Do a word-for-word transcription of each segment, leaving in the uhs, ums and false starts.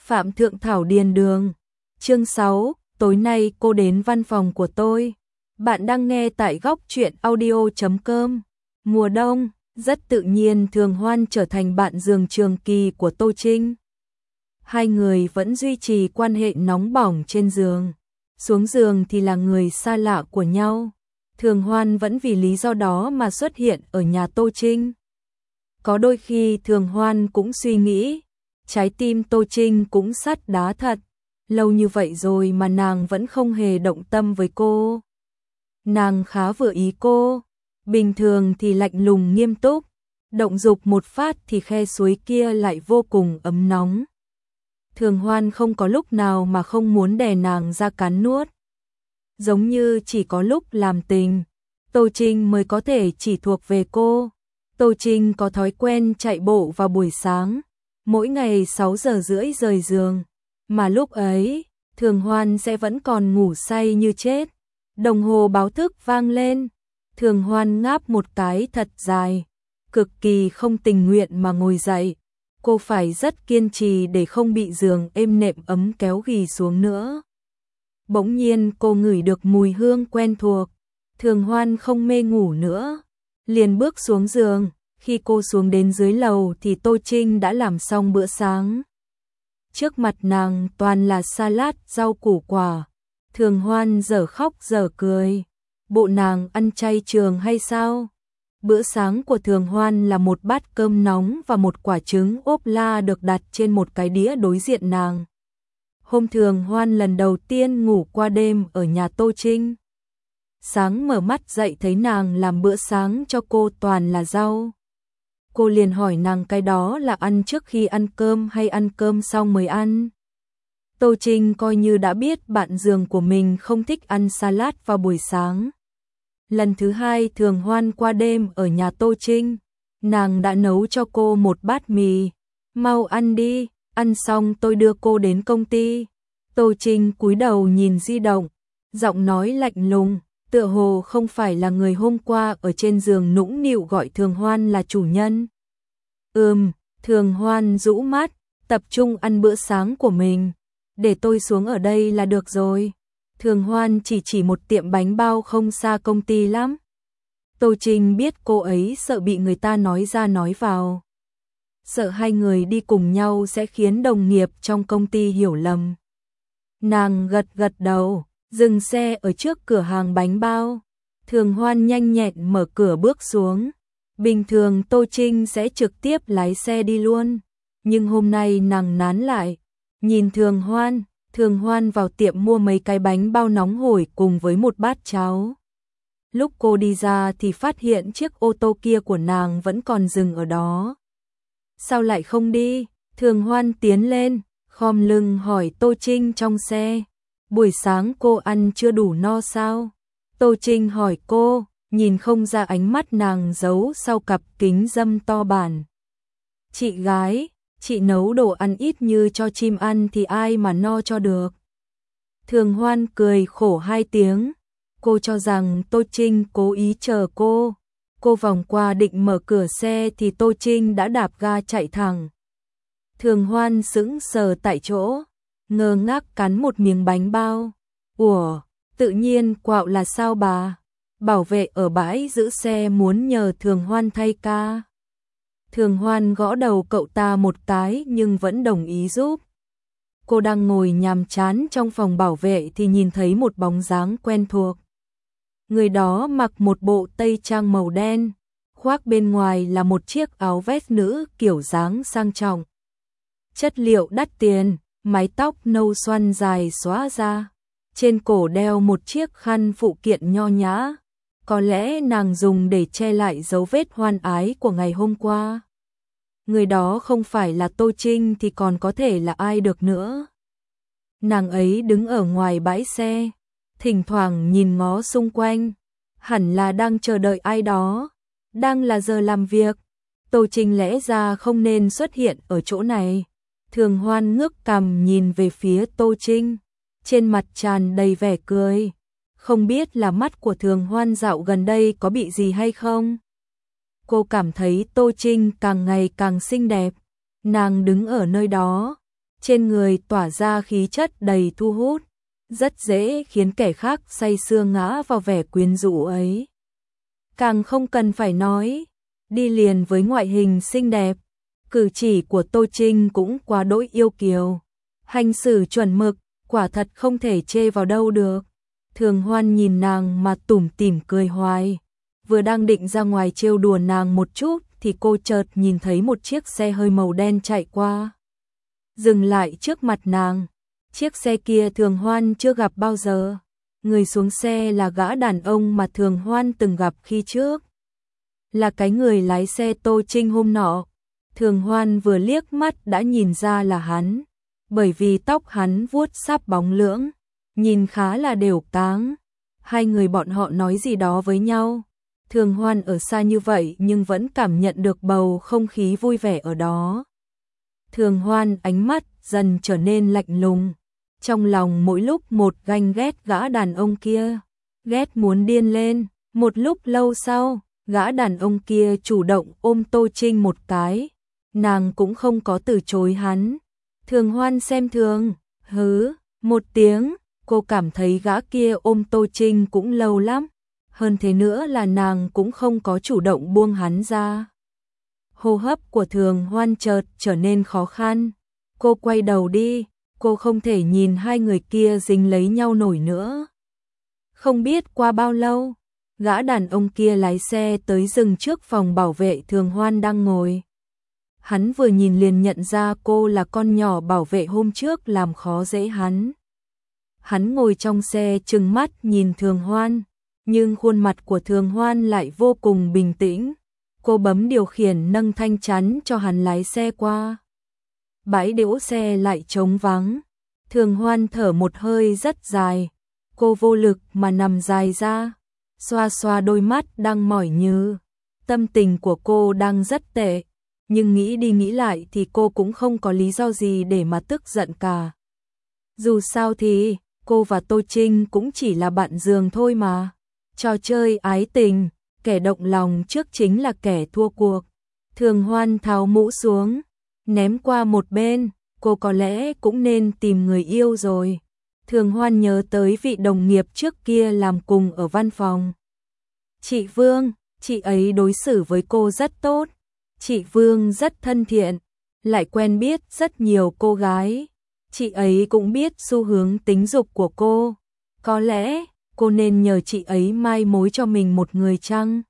Phạm Thượng Thảo Điền Đường. Chương sáu, tối nay cô đến văn phòng của tôi. Bạn đang nghe tại góc truyện audio chấm com. Mùa đông, rất tự nhiên Thường Hoan trở thành bạn giường trường kỳ của Tô Trinh. Hai người vẫn duy trì quan hệ nóng bỏng trên giường. Xuống giường thì là người xa lạ của nhau. Thường Hoan vẫn vì lý do đó mà xuất hiện ở nhà Tô Trinh. Có đôi khi Thường Hoan cũng suy nghĩ, trái tim Tô Trinh cũng sắt đá thật. Lâu như vậy rồi mà nàng vẫn không hề động tâm với cô. Nàng khá vừa ý cô, bình thường thì lạnh lùng nghiêm túc, động dục một phát thì khe suối kia lại vô cùng ấm nóng. Thường Hoan không có lúc nào mà không muốn đè nàng ra cắn nuốt. Giống như chỉ có lúc làm tình, Tô Trinh mới có thể chỉ thuộc về cô. Tô Trinh có thói quen chạy bộ vào buổi sáng, mỗi ngày sáu giờ rưỡi rời giường, mà lúc ấy, Thường Hoan sẽ vẫn còn ngủ say như chết. Đồng hồ báo thức vang lên, Thường Hoan ngáp một cái thật dài, cực kỳ không tình nguyện mà ngồi dậy. Cô phải rất kiên trì để không bị giường êm nệm ấm kéo ghì xuống nữa. Bỗng nhiên cô ngửi được mùi hương quen thuộc, Thường Hoan không mê ngủ nữa, liền bước xuống giường. Khi cô xuống đến dưới lầu thì Tô Trinh đã làm xong bữa sáng. Trước mặt nàng toàn là salad, rau củ quả. Thường Hoan dở khóc dở cười. Bộ nàng ăn chay trường hay sao? Bữa sáng của Thường Hoan là một bát cơm nóng và một quả trứng ốp la được đặt trên một cái đĩa đối diện nàng. Hôm Thường Hoan lần đầu tiên ngủ qua đêm ở nhà Tô Trinh. Sáng mở mắt dậy thấy nàng làm bữa sáng cho cô toàn là rau. Cô liền hỏi nàng cái đó là ăn trước khi ăn cơm hay ăn cơm xong mới ăn. Tô Trinh coi như đã biết bạn giường của mình không thích ăn salad vào buổi sáng. Lần thứ hai Thường Hoan qua đêm ở nhà Tô Trinh, nàng đã nấu cho cô một bát mì. Mau ăn đi, ăn xong tôi đưa cô đến công ty. Tô Trinh cúi đầu nhìn di động, giọng nói lạnh lùng, tựa hồ không phải là người hôm qua ở trên giường nũng nịu gọi Thường Hoan là chủ nhân. Ừm, Thường Hoan rũ mắt, tập trung ăn bữa sáng của mình. Để tôi xuống ở đây là được rồi. Thường Hoan chỉ chỉ một tiệm bánh bao không xa công ty lắm. Tô Trinh biết cô ấy sợ bị người ta nói ra nói vào. Sợ hai người đi cùng nhau sẽ khiến đồng nghiệp trong công ty hiểu lầm. Nàng gật gật đầu, dừng xe ở trước cửa hàng bánh bao. Thường Hoan nhanh nhẹn mở cửa bước xuống. Bình thường Tô Trinh sẽ trực tiếp lái xe đi luôn, nhưng hôm nay nàng nán lại. Nhìn Thường Hoan, Thường Hoan vào tiệm mua mấy cái bánh bao nóng hổi cùng với một bát cháo. Lúc cô đi ra thì phát hiện chiếc ô tô kia của nàng vẫn còn dừng ở đó. Sao lại không đi? Thường Hoan tiến lên, khom lưng hỏi Tô Trinh trong xe. Buổi sáng cô ăn chưa đủ no sao? Tô Trinh hỏi cô, nhìn không ra ánh mắt nàng giấu sau cặp kính râm to bản. Chị gái, chị nấu đồ ăn ít như cho chim ăn thì ai mà no cho được. Thường Hoan cười khổ hai tiếng. Cô cho rằng Tô Trinh cố ý chờ cô. Cô vòng qua định mở cửa xe thì Tô Trinh đã đạp ga chạy thẳng. Thường Hoan sững sờ tại chỗ, ngơ ngác cắn một miếng bánh bao. Ủa, tự nhiên quạo là sao bà? Bảo vệ ở bãi giữ xe muốn nhờ Thường Hoan thay ca. Thường Hoan gõ đầu cậu ta một cái nhưng vẫn đồng ý giúp. Cô đang ngồi nhàm chán trong phòng bảo vệ thì nhìn thấy một bóng dáng quen thuộc. Người đó mặc một bộ tây trang màu đen, khoác bên ngoài là một chiếc áo vest nữ kiểu dáng sang trọng. Chất liệu đắt tiền, mái tóc nâu xoăn dài xõa ra, trên cổ đeo một chiếc khăn phụ kiện nho nhã. Có lẽ nàng dùng để che lại dấu vết hoan ái của ngày hôm qua. Người đó không phải là Tô Trinh thì còn có thể là ai được nữa. Nàng ấy đứng ở ngoài bãi xe, thỉnh thoảng nhìn ngó xung quanh, hẳn là đang chờ đợi ai đó. Đang là giờ làm việc, Tô Trinh lẽ ra không nên xuất hiện ở chỗ này. Thường Hoan ngước cằm nhìn về phía Tô Trinh, trên mặt tràn đầy vẻ cười. Không biết là mắt của Thường Hoan dạo gần đây có bị gì hay không? Cô cảm thấy Tô Trinh càng ngày càng xinh đẹp. Nàng đứng ở nơi đó, trên người tỏa ra khí chất đầy thu hút, rất dễ khiến kẻ khác say sưa ngã vào vẻ quyến rũ ấy. Càng không cần phải nói, đi liền với ngoại hình xinh đẹp, cử chỉ của Tô Trinh cũng quá đỗi yêu kiều, hành xử chuẩn mực, quả thật không thể chê vào đâu được. Thường Hoan nhìn nàng mà tủm tỉm cười hoài, vừa đang định ra ngoài trêu đùa nàng một chút thì cô chợt nhìn thấy một chiếc xe hơi màu đen chạy qua, dừng lại trước mặt nàng. Chiếc xe kia Thường Hoan chưa gặp bao giờ. Người xuống xe là gã đàn ông mà Thường Hoan từng gặp khi trước, là cái người lái xe Tô Trinh hôm nọ. Thường Hoan vừa liếc mắt đã nhìn ra là hắn, bởi vì tóc hắn vuốt sáp bóng lưỡng, nhìn khá là đều táng. Hai người bọn họ nói gì đó với nhau. Thường Hoan ở xa như vậy nhưng vẫn cảm nhận được bầu không khí vui vẻ ở đó. Thường Hoan ánh mắt dần trở nên lạnh lùng, trong lòng mỗi lúc một ganh ghét gã đàn ông kia, ghét muốn điên lên. Một lúc lâu sau, gã đàn ông kia chủ động ôm Tô Trinh một cái, nàng cũng không có từ chối hắn. Thường Hoan xem thường, hứ, một tiếng, cô cảm thấy gã kia ôm Tô Trinh cũng lâu lắm, hơn thế nữa là nàng cũng không có chủ động buông hắn ra. Hô hấp của Thường Hoan chợt trở nên khó khăn, cô quay đầu đi, cô không thể nhìn hai người kia dính lấy nhau nổi nữa. Không biết qua bao lâu, gã đàn ông kia lái xe tới dừng trước phòng bảo vệ Thường Hoan đang ngồi. Hắn vừa nhìn liền nhận ra cô là con nhỏ bảo vệ hôm trước làm khó dễ hắn. Hắn ngồi trong xe trừng mắt nhìn Thường Hoan, nhưng khuôn mặt của Thường Hoan lại vô cùng bình tĩnh. Cô bấm điều khiển nâng thanh chắn cho hắn lái xe qua. Bãi đỗ xe lại trống vắng. Thường Hoan thở một hơi rất dài. Cô vô lực mà nằm dài ra, xoa xoa đôi mắt đang mỏi nhừ. Tâm tình của cô đang rất tệ, nhưng nghĩ đi nghĩ lại thì cô cũng không có lý do gì để mà tức giận cả. Dù sao thì, cô và Tô Trinh cũng chỉ là bạn giường thôi mà. Trò chơi ái tình, kẻ động lòng trước chính là kẻ thua cuộc. Thường Hoan tháo mũ xuống, ném qua một bên, cô có lẽ cũng nên tìm người yêu rồi. Thường Hoan nhớ tới vị đồng nghiệp trước kia làm cùng ở văn phòng. Chị Vương, chị ấy đối xử với cô rất tốt. Chị Vương rất thân thiện, lại quen biết rất nhiều cô gái. Chị ấy cũng biết xu hướng tính dục của cô. Có lẽ, cô nên nhờ chị ấy mai mối cho mình một người chăng?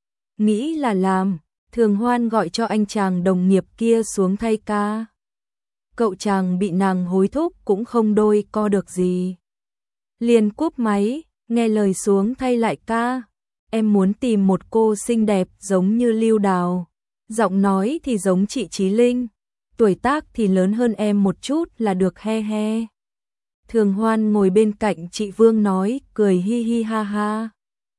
Nghĩ là làm, Thường Hoan gọi cho anh chàng đồng nghiệp kia xuống thay ca. Cậu chàng bị nàng hối thúc cũng không đôi co được gì. Liền cúp máy, nghe lời xuống thay lại ca. Em muốn tìm một cô xinh đẹp giống như Lưu Đào. Giọng nói thì giống chị Chí Linh. Tuổi tác thì lớn hơn em một chút là được he he. Thường Hoan ngồi bên cạnh chị Vương nói, cười hi hi ha ha.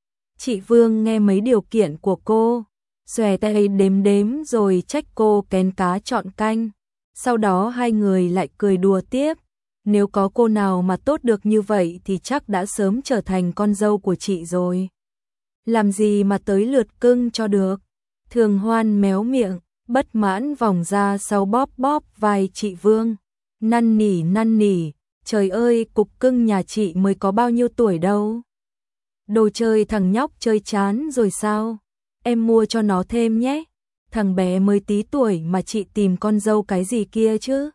Chị Vương nghe mấy điều kiện của cô, xòe tay đếm đếm rồi trách cô kén cá chọn canh. Sau đó hai người lại cười đùa tiếp. Nếu có cô nào mà tốt được như vậy thì chắc đã sớm trở thành con dâu của chị rồi. Làm gì mà tới lượt cưng cho được. Thường Hoan méo miệng, bất mãn vòng ra sau bóp bóp vai chị Vương. Năn nỉ năn nỉ, trời ơi cục cưng nhà chị mới có bao nhiêu tuổi đâu. Đồ chơi thằng nhóc chơi chán rồi sao? Em mua cho nó thêm nhé. Thằng bé mới tí tuổi mà chị tìm con dâu cái gì kia chứ?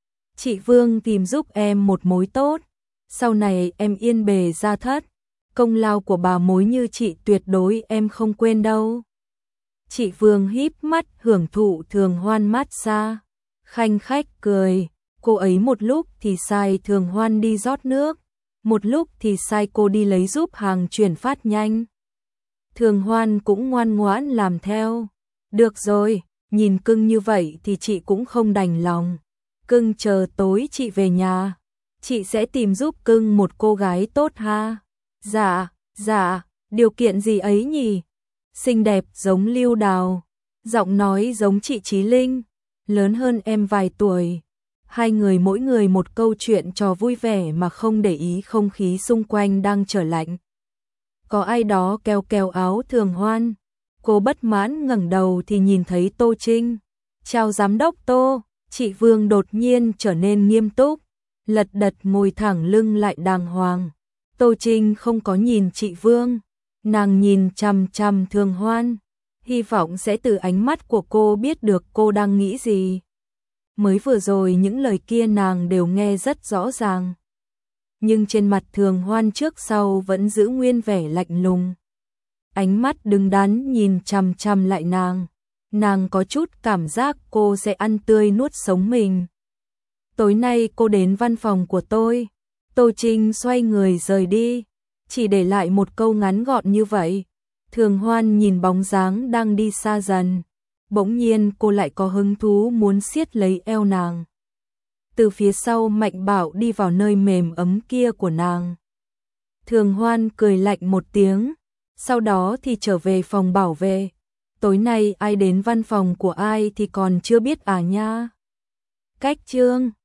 Chị Vương tìm giúp em một mối tốt. Sau này em yên bề gia thất. Công lao của bà mối như chị tuyệt đối em không quên đâu. Chị Vương híp mắt hưởng thụ Thường Hoan mát xa. Khanh khách cười. Cô ấy một lúc thì sai Thường Hoan đi rót nước. Một lúc thì sai cô đi lấy giúp hàng chuyển phát nhanh. Thường Hoan cũng ngoan ngoãn làm theo. Được rồi, nhìn cưng như vậy thì chị cũng không đành lòng. Cưng chờ tối chị về nhà, chị sẽ tìm giúp cưng một cô gái tốt ha. Dạ, dạ, điều kiện gì ấy nhỉ? Xinh đẹp giống Lưu Đào, giọng nói giống chị Chí Linh, lớn hơn em vài tuổi. Hai người mỗi người một câu chuyện trò vui vẻ mà không để ý không khí xung quanh đang trở lạnh. Có ai đó kéo kéo áo Thường Hoan. Cô bất mãn ngẩng đầu thì nhìn thấy Tô Trinh. Chào giám đốc Tô, Chị Vương đột nhiên trở nên nghiêm túc, lật đật ngồi thẳng lưng lại đàng hoàng. Tô Trinh không có nhìn chị Vương, nàng nhìn chằm chằm Thường Hoan, hy vọng sẽ từ ánh mắt của cô biết được cô đang nghĩ gì. Mới vừa rồi những lời kia nàng đều nghe rất rõ ràng. Nhưng trên mặt Thường Hoan trước sau vẫn giữ nguyên vẻ lạnh lùng. Ánh mắt đứng đắn nhìn chằm chằm lại nàng. Nàng có chút cảm giác cô sẽ ăn tươi nuốt sống mình. Tối nay cô đến văn phòng của tôi. Tô Trinh xoay người rời đi, chỉ để lại một câu ngắn gọn như vậy. Thường Hoan nhìn bóng dáng đang đi xa dần. Bỗng nhiên cô lại có hứng thú muốn siết lấy eo nàng. Từ phía sau mạnh bạo đi vào nơi mềm ấm kia của nàng. Thường Hoan cười lạnh một tiếng, sau đó thì trở về phòng bảo vệ. Tối nay ai đến văn phòng của ai thì còn chưa biết à nha. Cách chương